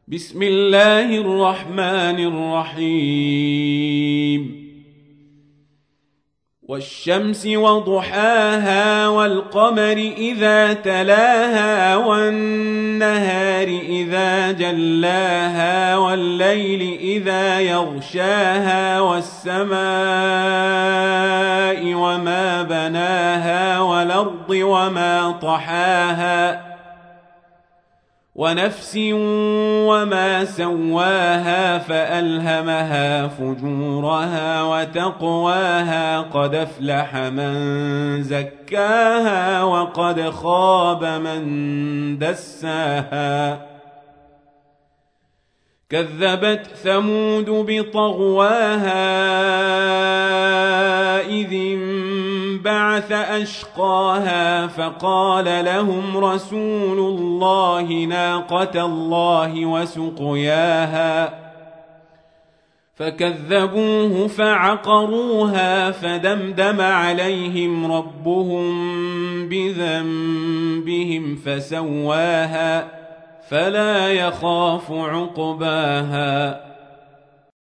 بسم الله الرحمن الرحيم والشمس وضحاها والقمر إذا تلاها والنهار إذا جلاها والليل إذا يغشاها والسماء وما بناها والأرض وما طحاها ونفس وما سواها فألهمها فجورها وتقواها قد أفلح من زكاها وقد خاب من دساها كذبت ثمود بطغواها إذ انبعث أشقاها فقال لهم رسول الله ناقة الله وسقياها فكذبوه فعقروها فدمدم عليهم ربهم بذنبهم فسواها فلا يخاف عقباها